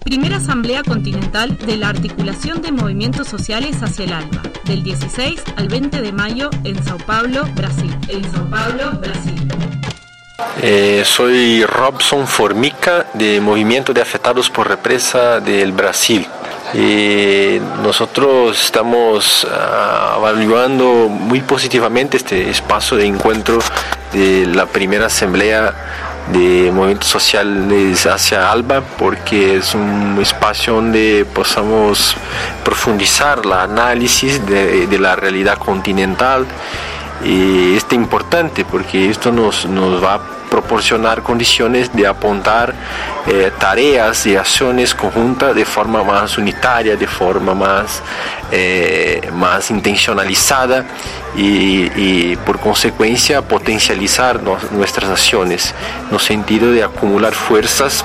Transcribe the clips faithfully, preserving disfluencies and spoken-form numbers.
Primera Asamblea Continental de la Articulación de Movimientos Sociales hacia el ALBA, del dieciséis al veinte de mayo en Sao Paulo, Brasil. En Sao Paulo, Brasil. Eh, soy Robson Formica, de Movimiento de Afectados por Represa del Brasil. Eh, nosotros estamos uh, evaluando muy positivamente este espacio de encuentro de la primera asamblea de movimientos sociales hacia ALBA, porque es un espacio donde podamos profundizar el análisis de, de la realidad continental. Y esto es importante porque esto nos, nos va a proporcionar condiciones de apuntar eh, tareas y acciones conjuntas de forma más unitaria, de forma más, eh, más intencionalizada y, y por consecuencia potencializar nos, nuestras acciones en el sentido de acumular fuerzas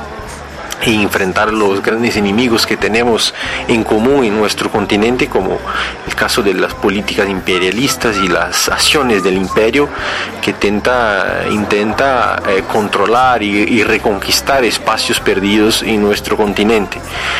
y enfrentar los grandes enemigos que tenemos en común en nuestro continente, como el caso de las políticas imperialistas y las acciones del imperio que tenta, intenta eh, controlar y, y reconquistar espacios perdidos en nuestro continente,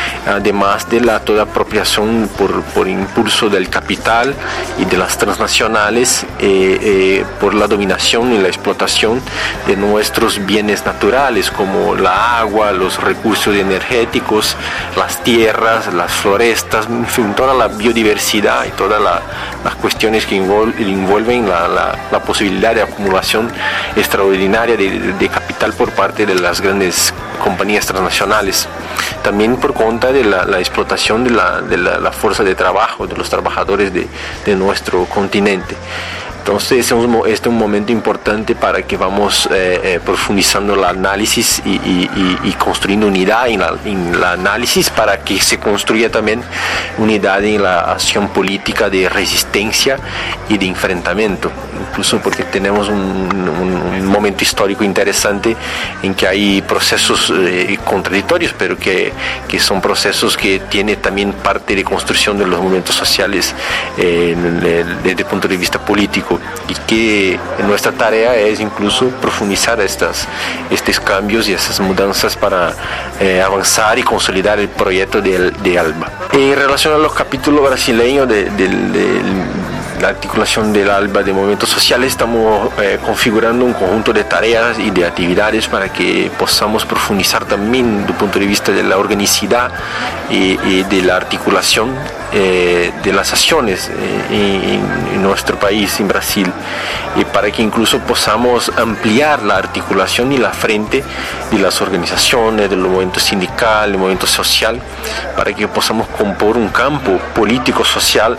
además de la toda apropiación por, por impulso del capital y de las transnacionales eh, eh, por la dominación y la explotación de nuestros bienes naturales como la agua, los recursos energéticos, las tierras, las florestas, en fin, toda la biodiversidad y todas la, las cuestiones que envuelven la, la, la posibilidad de acumulación extraordinaria de, de, de capital por parte de las grandes compañías transnacionales. También por cuenta de la, la explotación de, la, de la, la fuerza de trabajo de los trabajadores de, de nuestro continente. Entonces este es un momento importante para que vamos eh, eh, profundizando el análisis y, y, y construyendo unidad en la, en la análisis para que se construya también unidad en la acción política de resistencia y de enfrentamiento, incluso porque tenemos un, un, un momento histórico interesante en que hay procesos eh, contradictorios, pero que, que son procesos que tienen también parte de construcción de los movimientos sociales eh, desde el punto de vista político, y que nuestra tarea es incluso profundizar estas, estos cambios y esas mudanzas para eh, avanzar y consolidar el proyecto de, de ALBA. En relación a los capítulos brasileños de, de, de la articulación del ALBA de movimientos sociales, estamos eh, configurando un conjunto de tareas y de actividades para que podamos profundizar también desde el punto de vista de la organicidad y, y de la articulación eh, de las acciones eh, en, en nuestro país, en Brasil, y para que incluso podamos ampliar la articulación y la frente de las organizaciones, del movimiento sindical, del movimiento social, para que podamos compor un campo político-social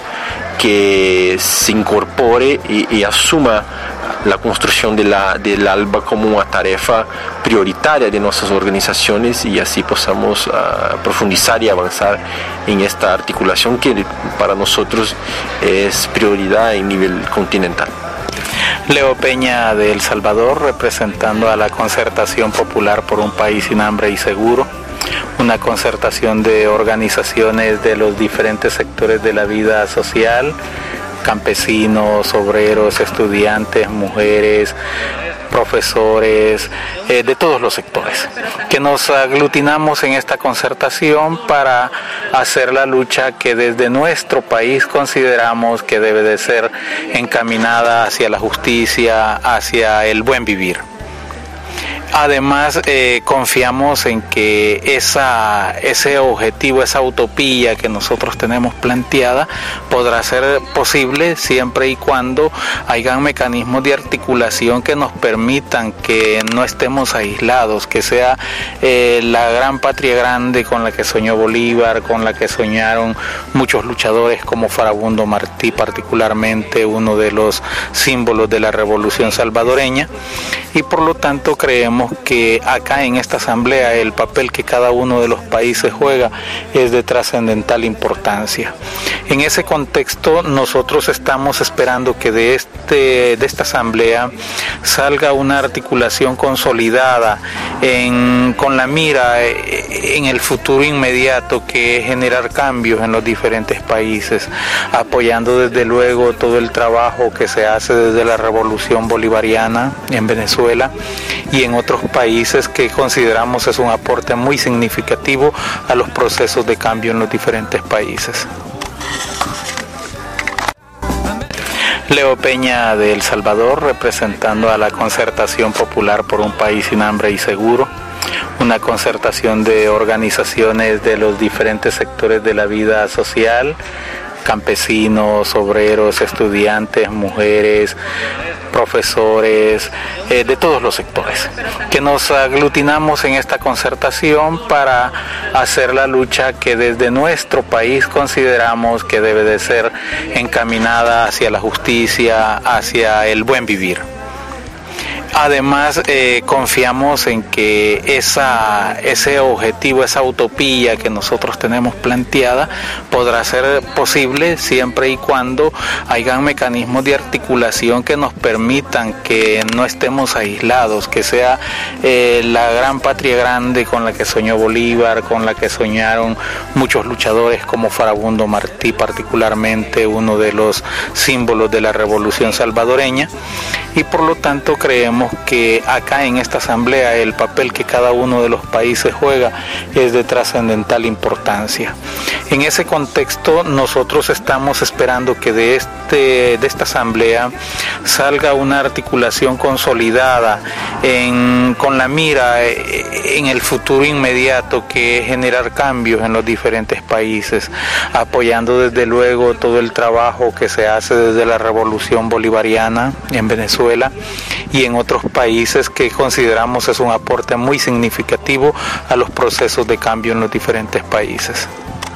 que se incorpore y, y asuma la construcción de la, del ALBA como una tarea prioritaria de nuestras organizaciones, y así podamos uh, profundizar y avanzar en esta articulación que para nosotros es prioridad a nivel continental. Leo Peña de El Salvador, representando a la Concertación Popular por un País Sin Hambre y Seguro, una concertación de organizaciones de los diferentes sectores de la vida social, campesinos, obreros, estudiantes, mujeres, profesores, eh, de todos los sectores, que nos aglutinamos en esta concertación para hacer la lucha que desde nuestro país consideramos que debe de ser encaminada hacia la justicia, hacia el buen vivir. Además, eh, confiamos en que esa, ese objetivo, esa utopía que nosotros tenemos planteada, podrá ser posible siempre y cuando hayan mecanismos de articulación que nos permitan que no estemos aislados, que sea eh, la gran patria grande con la que soñó Bolívar, con la que soñaron muchos luchadores como Farabundo Martí, particularmente uno de los símbolos de la revolución salvadoreña, y por lo tanto creemos que acá en esta asamblea el papel que cada uno de los países juega es de trascendental importancia. En ese contexto nosotros estamos esperando que de, este, de esta asamblea salga una articulación consolidada en, con la mira en el futuro inmediato, que es generar cambios en los diferentes países, apoyando desde luego todo el trabajo que se hace desde la revolución bolivariana en Venezuela y en otros otros países que consideramos es un aporte muy significativo a los procesos de cambio en los diferentes países. Leo Peña de El Salvador, representando a la Concertación Popular por un País Sin Hambre y Seguro, una concertación de organizaciones de los diferentes sectores de la vida social, campesinos, obreros, estudiantes, mujeres, profesores, eh, de todos los sectores, que nos aglutinamos en esta concertación para hacer la lucha que desde nuestro país consideramos que debe de ser encaminada hacia la justicia, hacia el buen vivir. Además, eh, confiamos en que esa, ese objetivo, esa utopía que nosotros tenemos planteada, podrá ser posible siempre y cuando hayan mecanismos de articulación que nos permitan que no estemos aislados, que sea eh, la gran patria grande con la que soñó Bolívar, con la que soñaron muchos luchadores como Farabundo Martí, particularmente uno de los símbolos de la revolución salvadoreña, y por lo tanto creemos que acá en esta asamblea el papel que cada uno de los países juega es de trascendental importancia. En ese contexto nosotros estamos esperando que de, este, de esta asamblea salga una articulación consolidada en, con la mira en el futuro inmediato, que es generar cambios en los diferentes países, apoyando desde luego todo el trabajo que se hace desde la revolución bolivariana en Venezuela y en otros países que consideramos es un aporte muy significativo a los procesos de cambio en los diferentes países.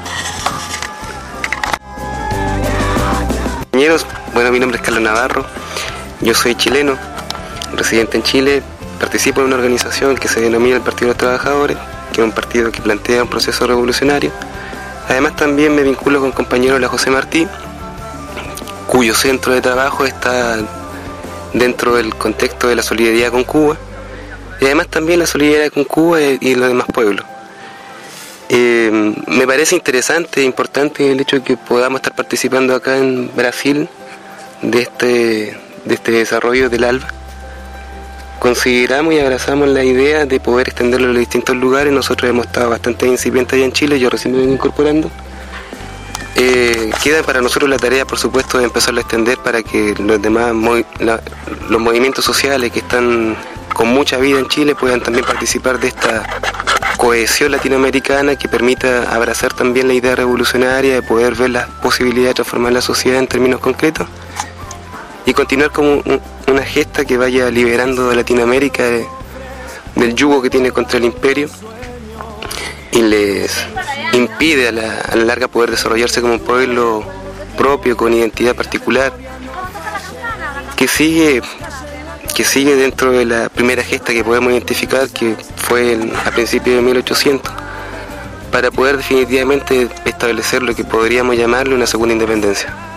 Compañeros, bueno, mi nombre es Carlos Navarro, yo soy chileno, residente en Chile, participo en una organización que se denomina el Partido de los Trabajadores, que es un partido que plantea un proceso revolucionario. Además también me vinculo con compañeros de la José Martí, cuyo centro de trabajo está dentro del contexto de la solidaridad con Cuba, y además también la solidaridad con Cuba y los demás pueblos. Eh, me parece interesante e importante el hecho de que podamos estar participando acá en Brasil de este, de este desarrollo del ALBA. Consideramos y abrazamos la idea de poder extenderlo a los distintos lugares. Nosotros hemos estado bastante incipientes allá en Chile, yo recién me vengo incorporando. Eh, queda para nosotros la tarea, por supuesto, de empezarlo a extender para que los demás movi- la, los movimientos sociales que están con mucha vida en Chile puedan también participar de esta cohesión latinoamericana que permita abrazar también la idea revolucionaria de poder ver las posibilidades de transformar la sociedad en términos concretos y continuar como un, una gesta que vaya liberando a Latinoamérica de, del yugo que tiene contra el imperio y les impide a la, a la larga poder desarrollarse como un pueblo propio, con identidad particular, que sigue, que sigue dentro de la primera gesta que podemos identificar, que fue en, a principios de mil ochocientos, para poder definitivamente establecer lo que podríamos llamarle una segunda independencia.